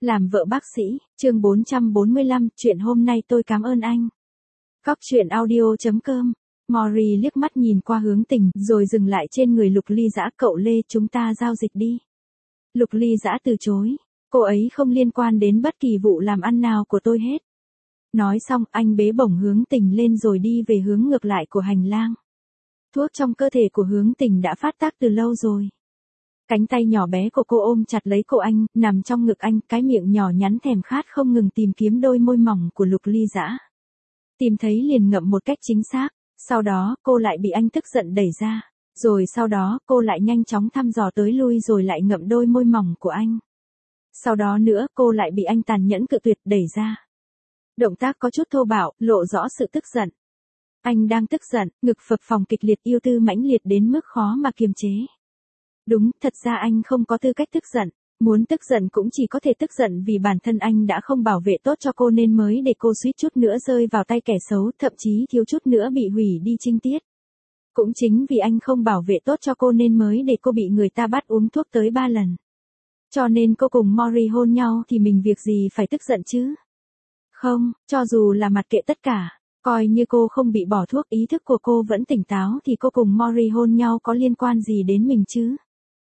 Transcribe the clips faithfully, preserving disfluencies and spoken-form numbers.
Làm vợ bác sĩ, chương bốn trăm bốn mươi lăm, chuyện hôm nay tôi cảm ơn anh. Cóc truyện audio chấm com. Mori liếc mắt nhìn qua Hướng Tình, rồi dừng lại trên người Lục Ly Dã. Cậu Lê, chúng ta giao dịch đi. Lục Ly Dã từ chối. Cô ấy không liên quan đến bất kỳ vụ làm ăn nào của tôi hết. Nói xong, anh bế bổng Hướng Tình lên rồi đi về hướng ngược lại của hành lang. Thuốc trong cơ thể của Hướng Tình đã phát tác từ lâu rồi. Cánh tay nhỏ bé của cô ôm chặt lấy cổ anh, nằm trong ngực anh, cái miệng nhỏ nhắn thèm khát không ngừng tìm kiếm đôi môi mỏng của Lục Ly Dã. Tìm thấy liền ngậm một cách chính xác, sau đó cô lại bị anh tức giận đẩy ra, rồi sau đó cô lại nhanh chóng thăm dò tới lui rồi lại ngậm đôi môi mỏng của anh. Sau đó nữa cô lại bị anh tàn nhẫn cự tuyệt đẩy ra. Động tác có chút thô bạo, lộ rõ sự tức giận. Anh đang tức giận, ngực phập phồng kịch liệt, yêu tư mãnh liệt đến mức khó mà kiềm chế. Đúng, thật ra anh không có tư cách tức giận, muốn tức giận cũng chỉ có thể tức giận vì bản thân anh đã không bảo vệ tốt cho cô nên mới để cô suýt chút nữa rơi vào tay kẻ xấu, thậm chí thiếu chút nữa bị hủy đi trinh tiết. Cũng chính vì anh không bảo vệ tốt cho cô nên mới để cô bị người ta bắt uống thuốc tới ba lần. Cho nên cô cùng Mori hôn nhau thì mình việc gì phải tức giận chứ? Không, cho dù là mặc kệ tất cả, coi như cô không bị bỏ thuốc, ý thức của cô vẫn tỉnh táo thì cô cùng Mori hôn nhau có liên quan gì đến mình chứ?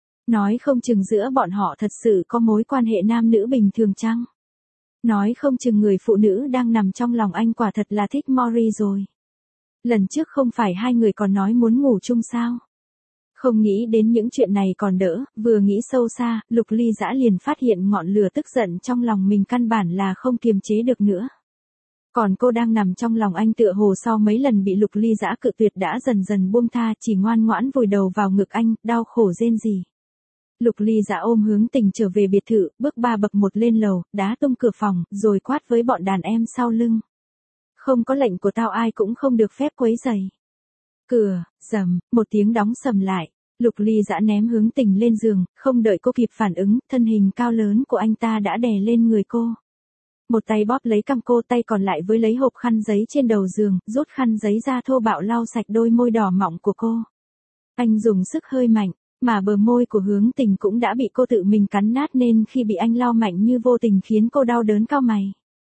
Nói không chừng giữa bọn họ thật sự có mối quan hệ nam nữ bình thường chăng? Nói không chừng người phụ nữ đang nằm trong lòng anh quả thật là thích Mori rồi. Lần trước không phải hai người còn nói muốn ngủ chung sao? Không nghĩ đến những chuyện này còn đỡ, vừa nghĩ sâu xa, Lục Ly Dã liền phát hiện ngọn lửa tức giận trong lòng mình căn bản là không kiềm chế được nữa. Còn cô đang nằm trong lòng anh tựa hồ sau mấy lần bị Lục Ly Dã cự tuyệt đã dần dần buông tha, chỉ ngoan ngoãn vùi đầu vào ngực anh, đau khổ rên rỉ. Lục Ly Dã ôm Hướng Tình trở về biệt thự, bước ba bậc một lên lầu, đá tung cửa phòng, rồi quát với bọn đàn em sau lưng. Không có lệnh của tao ai cũng không được phép quấy rầy. Cửa, rầm, một tiếng đóng sầm lại. Lục Ly Dã ném Hướng Tình lên giường, không đợi cô kịp phản ứng, thân hình cao lớn của anh ta đã đè lên người cô. Một tay bóp lấy cằm cô, tay còn lại với lấy hộp khăn giấy trên đầu giường, rút khăn giấy ra thô bạo lau sạch đôi môi đỏ mọng của cô. Anh dùng sức hơi mạnh, mà bờ môi của Hướng Tình cũng đã bị cô tự mình cắn nát nên khi bị anh lau mạnh như vô tình khiến cô đau đớn cau mày.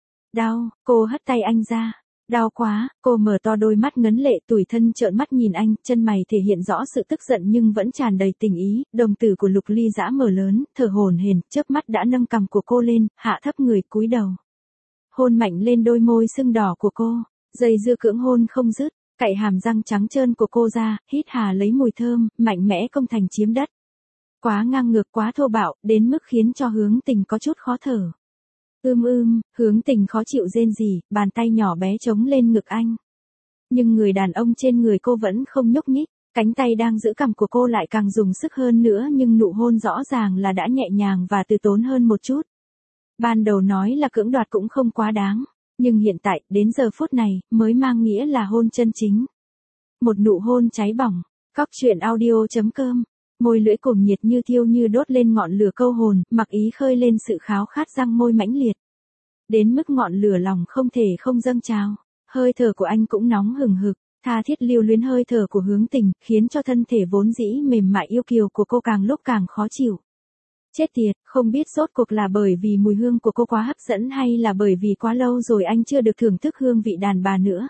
Đau, cô hất tay anh ra. Đau quá, cô mở to đôi mắt ngấn lệ, tủi thân trợn mắt nhìn anh, chân mày thể hiện rõ sự tức giận nhưng vẫn tràn đầy tình ý, đồng tử của Lục Ly Dã mở lớn, thở hổn hển, chớp mắt đã nâng cằm của cô lên, hạ thấp người cúi đầu. Hôn mạnh lên đôi môi sưng đỏ của cô, dây dưa cưỡng hôn không dứt, cạy hàm răng trắng trơn của cô ra, hít hà lấy mùi thơm, mạnh mẽ công thành chiếm đất. Quá ngang ngược, quá thô bạo, đến mức khiến cho Hướng Tình có chút khó thở. Ưm ưm, Hướng Tình khó chịu rên rỉ, bàn tay nhỏ bé chống lên ngực anh. Nhưng người đàn ông trên người cô vẫn không nhúc nhích, cánh tay đang giữ cằm của cô lại càng dùng sức hơn nữa nhưng nụ hôn rõ ràng là đã nhẹ nhàng và từ tốn hơn một chút. Ban đầu nói là cưỡng đoạt cũng không quá đáng, nhưng hiện tại, đến giờ phút này, mới mang nghĩa là hôn chân chính. Một nụ hôn cháy bỏng, cóc truyện audio chấm com. Môi lưỡi cuồng nhiệt như thiêu như đốt lên ngọn lửa câu hồn, mặc ý khơi lên sự khao khát răng môi mãnh liệt. Đến mức ngọn lửa lòng không thể không dâng trào, hơi thở của anh cũng nóng hừng hực, tha thiết lưu luyến hơi thở của Hướng Tình, khiến cho thân thể vốn dĩ mềm mại yêu kiều của cô càng lúc càng khó chịu. Chết tiệt, không biết rốt cuộc là bởi vì mùi hương của cô quá hấp dẫn hay là bởi vì quá lâu rồi anh chưa được thưởng thức hương vị đàn bà nữa.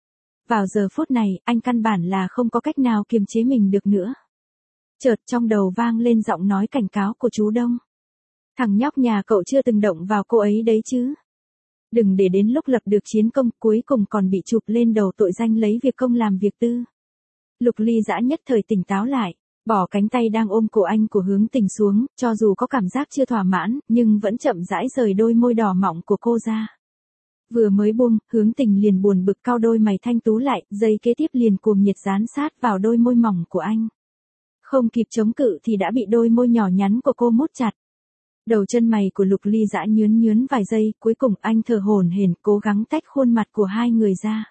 Vào giờ phút này, anh căn bản là không có cách nào kiềm chế mình được nữa. Chợt trong đầu vang lên giọng nói cảnh cáo của chú Đông. Thằng nhóc nhà cậu chưa từng động vào cô ấy đấy chứ. Đừng để đến lúc lập được chiến công cuối cùng còn bị chụp lên đầu tội danh lấy việc công làm việc tư. Lục Ly Dã nhất thời tỉnh táo lại, bỏ cánh tay đang ôm cổ anh của Hướng Tình xuống, cho dù có cảm giác chưa thỏa mãn, nhưng vẫn chậm rãi rời đôi môi đỏ mọng của cô ra. Vừa mới buông, Hướng Tình liền buồn bực cau đôi mày thanh tú lại, giây kế tiếp liền cuồng nhiệt dán sát vào đôi môi mỏng của anh. Không kịp chống cự thì đã bị đôi môi nhỏ nhắn của cô mút chặt. Đầu chân mày của Lục Ly Dã nhướn nhướn vài giây, cuối cùng anh thở hổn hển cố gắng tách khuôn mặt của hai người ra.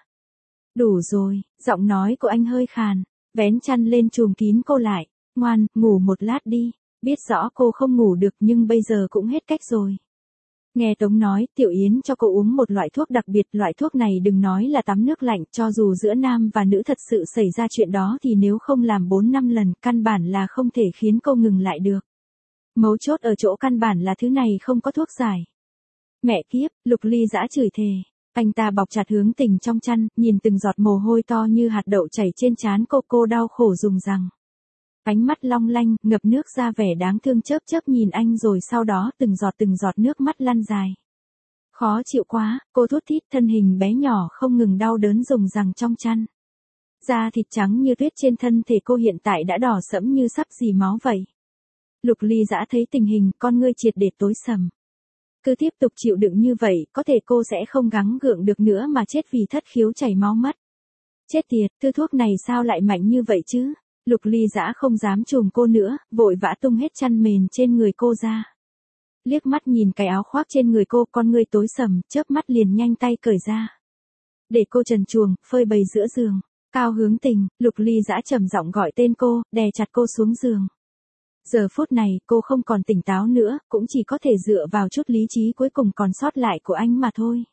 Đủ rồi, giọng nói của anh hơi khàn, vén chăn lên trùm kín cô lại, ngoan, ngủ một lát đi, biết rõ cô không ngủ được nhưng bây giờ cũng hết cách rồi. Nghe Tống nói, Tiểu Yến cho cô uống một loại thuốc đặc biệt, loại thuốc này đừng nói là tắm nước lạnh, cho dù giữa nam và nữ thật sự xảy ra chuyện đó thì nếu không làm bốn năm lần, căn bản là không thể khiến cô ngừng lại được. Mấu chốt ở chỗ căn bản là thứ này không có thuốc giải. Mẹ kiếp, Lục Ly Dã chửi thề. Anh ta bọc chặt Hướng Tình trong chăn, nhìn từng giọt mồ hôi to như hạt đậu chảy trên trán cô, cô đau khổ dùng rằng. Ánh mắt long lanh, ngập nước ra vẻ đáng thương chớp chớp nhìn anh rồi sau đó từng giọt từng giọt nước mắt lăn dài. Khó chịu quá, cô thút thít thân hình bé nhỏ không ngừng đau đớn dùng rằng trong chăn. Da thịt trắng như tuyết trên thân thể cô hiện tại đã đỏ sẫm như sắp rỉ máu vậy. Lục Ly Dã thấy tình hình, con ngươi triệt để tối sầm. Cứ tiếp tục chịu đựng như vậy, có thể cô sẽ không gắng gượng được nữa mà chết vì thất khiếu chảy máu mất. Chết tiệt, thứ thuốc này sao lại mạnh như vậy chứ? Lục Ly Dã không dám chùm cô nữa, vội vã tung hết chăn mền trên người cô ra. Liếc mắt nhìn cái áo khoác trên người cô, con ngươi tối sầm, chớp mắt liền nhanh tay cởi ra. Để cô trần truồng, phơi bày giữa giường. Cao Hướng Tình, Lục Ly Dã trầm giọng gọi tên cô, đè chặt cô xuống giường. Giờ phút này, cô không còn tỉnh táo nữa, cũng chỉ có thể dựa vào chút lý trí cuối cùng còn sót lại của anh mà thôi.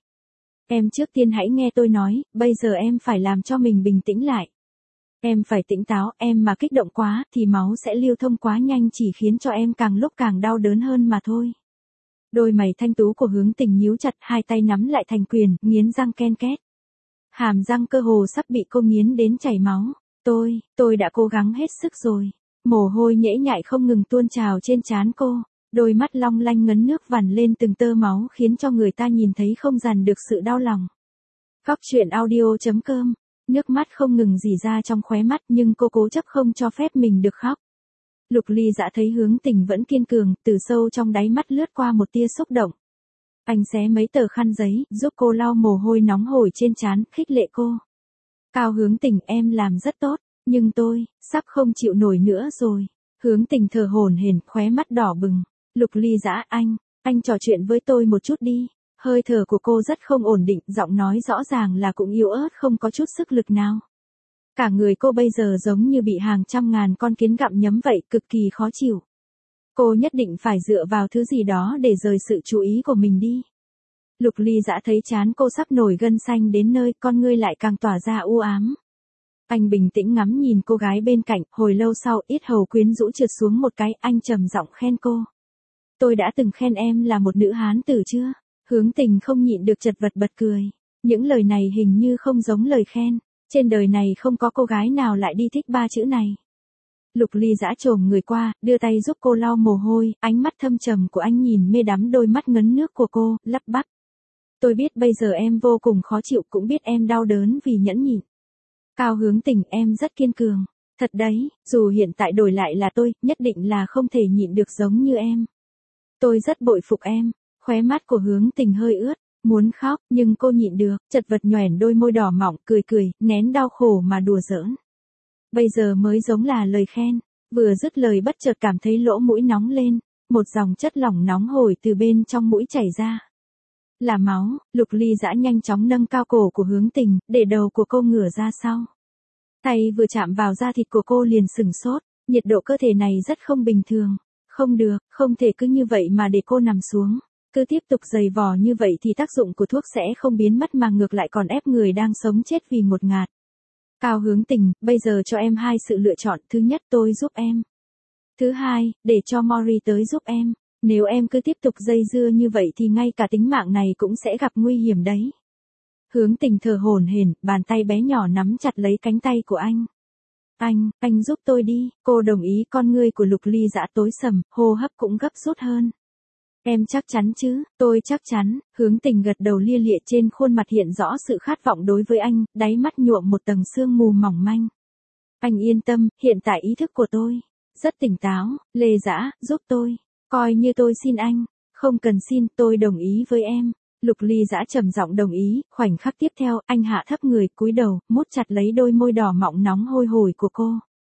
Em trước tiên hãy nghe tôi nói, bây giờ em phải làm cho mình bình tĩnh lại. Em phải tỉnh táo, em mà kích động quá, thì máu sẽ lưu thông quá nhanh chỉ khiến cho em càng lúc càng đau đớn hơn mà thôi. Đôi mày thanh tú của Hướng Tình nhíu chặt, hai tay nắm lại thành quyền, nghiến răng ken két. Hàm răng cơ hồ sắp bị cô nghiến đến chảy máu. Tôi, tôi đã cố gắng hết sức rồi. Mồ hôi nhễ nhại không ngừng tuôn trào trên trán cô, đôi mắt long lanh ngấn nước vằn lên từng tơ máu khiến cho người ta nhìn thấy không dằn được sự đau lòng. Cóc truyện audio chấm com, nước mắt không ngừng rỉ ra trong khóe mắt nhưng cô cố chấp không cho phép mình được khóc. Lục Ly Dã thấy Hướng Tình vẫn kiên cường, từ sâu trong đáy mắt lướt qua một tia xúc động. Anh xé mấy tờ khăn giấy, giúp cô lau mồ hôi nóng hổi trên trán, khích lệ cô. Cao Hướng Tình, em làm rất tốt. Nhưng tôi, sắp không chịu nổi nữa rồi. Hướng Tình thở hổn hển, khóe mắt đỏ bừng. Lục Ly Dã, anh, anh trò chuyện với tôi một chút đi. Hơi thở của cô rất không ổn định, giọng nói rõ ràng là cũng yếu ớt không có chút sức lực nào. Cả người cô bây giờ giống như bị hàng trăm ngàn con kiến gặm nhấm vậy, cực kỳ khó chịu. Cô nhất định phải dựa vào thứ gì đó để rời sự chú ý của mình đi. Lục Ly Dã thấy trán cô sắp nổi gân xanh đến nơi, con ngươi lại càng tỏa ra u ám. Anh bình tĩnh ngắm nhìn cô gái bên cạnh, hồi lâu sau, yết hầu quyến rũ trượt xuống một cái, anh trầm giọng khen cô. Tôi đã từng khen em là một nữ hán tử chưa? Hướng Tình không nhịn được chật vật bật cười. Những lời này hình như không giống lời khen. Trên đời này không có cô gái nào lại đi thích ba chữ này. Lục Ly Dã chồm người qua, đưa tay giúp cô lau mồ hôi, ánh mắt thâm trầm của anh nhìn mê đắm đôi mắt ngấn nước của cô, lắp bắp. Tôi biết bây giờ em vô cùng khó chịu, cũng biết em đau đớn vì nhẫn nhịn. Cao Hướng Tình, em rất kiên cường. Thật đấy, dù hiện tại đổi lại là tôi, nhất định là không thể nhịn được giống như em. Tôi rất bội phục em. Khóe mắt của Hướng Tình hơi ướt, muốn khóc, nhưng cô nhịn được, chật vật nhoẻn đôi môi đỏ mọng, cười cười, nén đau khổ mà đùa giỡn. Bây giờ mới giống là lời khen. Vừa dứt lời bất chợt cảm thấy lỗ mũi nóng lên, một dòng chất lỏng nóng hổi từ bên trong mũi chảy ra. Là máu. Lục Ly Dã nhanh chóng nâng cao cổ của Hướng Tình, để đầu của cô ngửa ra sau. Tay vừa chạm vào da thịt của cô liền sửng sốt, nhiệt độ cơ thể này rất không bình thường. Không được, không thể cứ như vậy mà để cô nằm xuống. Cứ tiếp tục giày vò như vậy thì tác dụng của thuốc sẽ không biến mất mà ngược lại còn ép người đang sống chết vì ngột ngạt. Cao Hướng Tình, bây giờ cho em hai sự lựa chọn, thứ nhất tôi giúp em. Thứ hai, để cho Mori tới giúp em. Nếu em cứ tiếp tục dây dưa như vậy thì ngay cả tính mạng này cũng sẽ gặp nguy hiểm đấy. Hướng Tình thở hổn hển, bàn tay bé nhỏ nắm chặt lấy cánh tay của anh. Anh, anh giúp tôi đi. Cô đồng ý. Con ngươi của Lục Ly Dã tối sầm, hô hấp cũng gấp rút hơn. Em chắc chắn chứ? Tôi chắc chắn. Hướng Tình gật đầu lia lịa, trên khuôn mặt hiện rõ sự khát vọng đối với anh, đáy mắt nhuộm một tầng sương mù mỏng manh. Anh yên tâm, hiện tại ý thức của tôi rất tỉnh táo. Lê Dã, giúp tôi. Coi như tôi xin anh. Không cần xin, tôi đồng ý với em. Lục Ly Dã trầm giọng đồng ý, khoảnh khắc tiếp theo, anh hạ thấp người, cúi đầu, mút chặt lấy đôi môi đỏ mọng nóng hôi hổi của cô.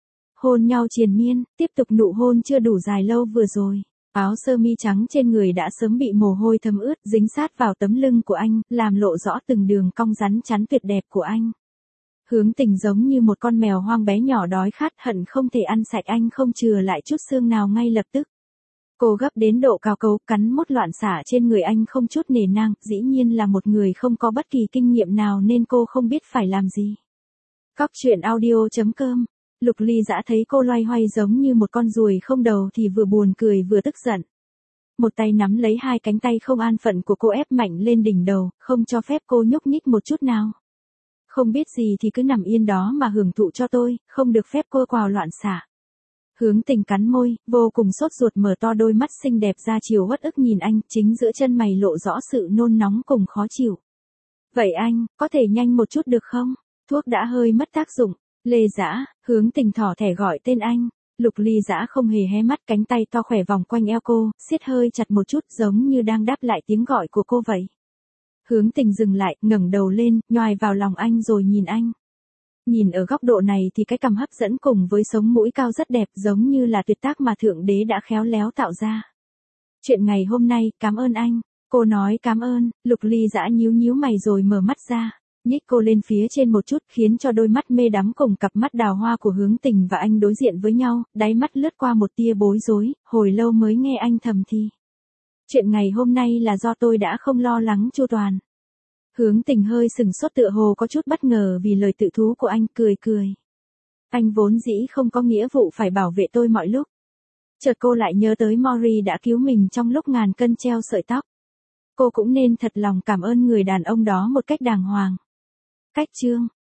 Hôn nhau triền miên, tiếp tục nụ hôn chưa đủ dài lâu vừa rồi. Áo sơ mi trắng trên người đã sớm bị mồ hôi thấm ướt, dính sát vào tấm lưng của anh, làm lộ rõ từng đường cong rắn chắn tuyệt đẹp của anh. Hướng Tình giống như một con mèo hoang bé nhỏ đói khát, hận không thể ăn sạch anh không chừa lại chút xương nào ngay lập tức. Cô gấp đến độ cao cấu, cắn mốt loạn xả trên người anh không chút nề nang, dĩ nhiên là một người không có bất kỳ kinh nghiệm nào nên cô không biết phải làm gì. Cóc truyện audio chấm com Lục ly dã thấy cô loay hoay giống như một con ruồi không đầu thì vừa buồn cười vừa tức giận. Một tay nắm lấy hai cánh tay không an phận của cô ép mạnh lên đỉnh đầu, không cho phép cô nhúc nhích một chút nào. Không biết gì thì cứ nằm yên đó mà hưởng thụ cho tôi, không được phép cô quào loạn xạ. Hướng Tình cắn môi, vô cùng sốt ruột mở to đôi mắt xinh đẹp ra chiều uất ức nhìn anh, chính giữa chân mày lộ rõ sự nôn nóng cùng khó chịu. Vậy anh, có thể nhanh một chút được không? Thuốc đã hơi mất tác dụng. Lê Dã, Hướng Tình thỏ thẻ gọi tên anh. Lục ly dã không hề hé mắt, cánh tay to khỏe vòng quanh eo cô, siết hơi chặt một chút giống như đang đáp lại tiếng gọi của cô vậy. Hướng Tình dừng lại, ngẩng đầu lên, nhoài vào lòng anh rồi nhìn anh. Nhìn ở góc độ này thì cái cằm hấp dẫn cùng với sống mũi cao rất đẹp, giống như là tuyệt tác mà Thượng Đế đã khéo léo tạo ra. Chuyện ngày hôm nay, cảm ơn anh. Cô nói cảm ơn, Lục ly dã nhíu nhíu mày rồi mở mắt ra. Nhích cô lên phía trên một chút khiến cho đôi mắt mê đắm cùng cặp mắt đào hoa của Hướng Tình và anh đối diện với nhau, đáy mắt lướt qua một tia bối rối, hồi lâu mới nghe anh thầm thì. Chuyện ngày hôm nay là do tôi đã không lo lắng chu toàn. Hướng Tình hơi sừng sốt tựa hồ có chút bất ngờ vì lời tự thú của anh, cười cười. Anh vốn dĩ không có nghĩa vụ phải bảo vệ tôi mọi lúc. Chợt cô lại nhớ tới Mori đã cứu mình trong lúc ngàn cân treo sợi tóc. Cô cũng nên thật lòng cảm ơn người đàn ông đó một cách đàng hoàng. Cách chương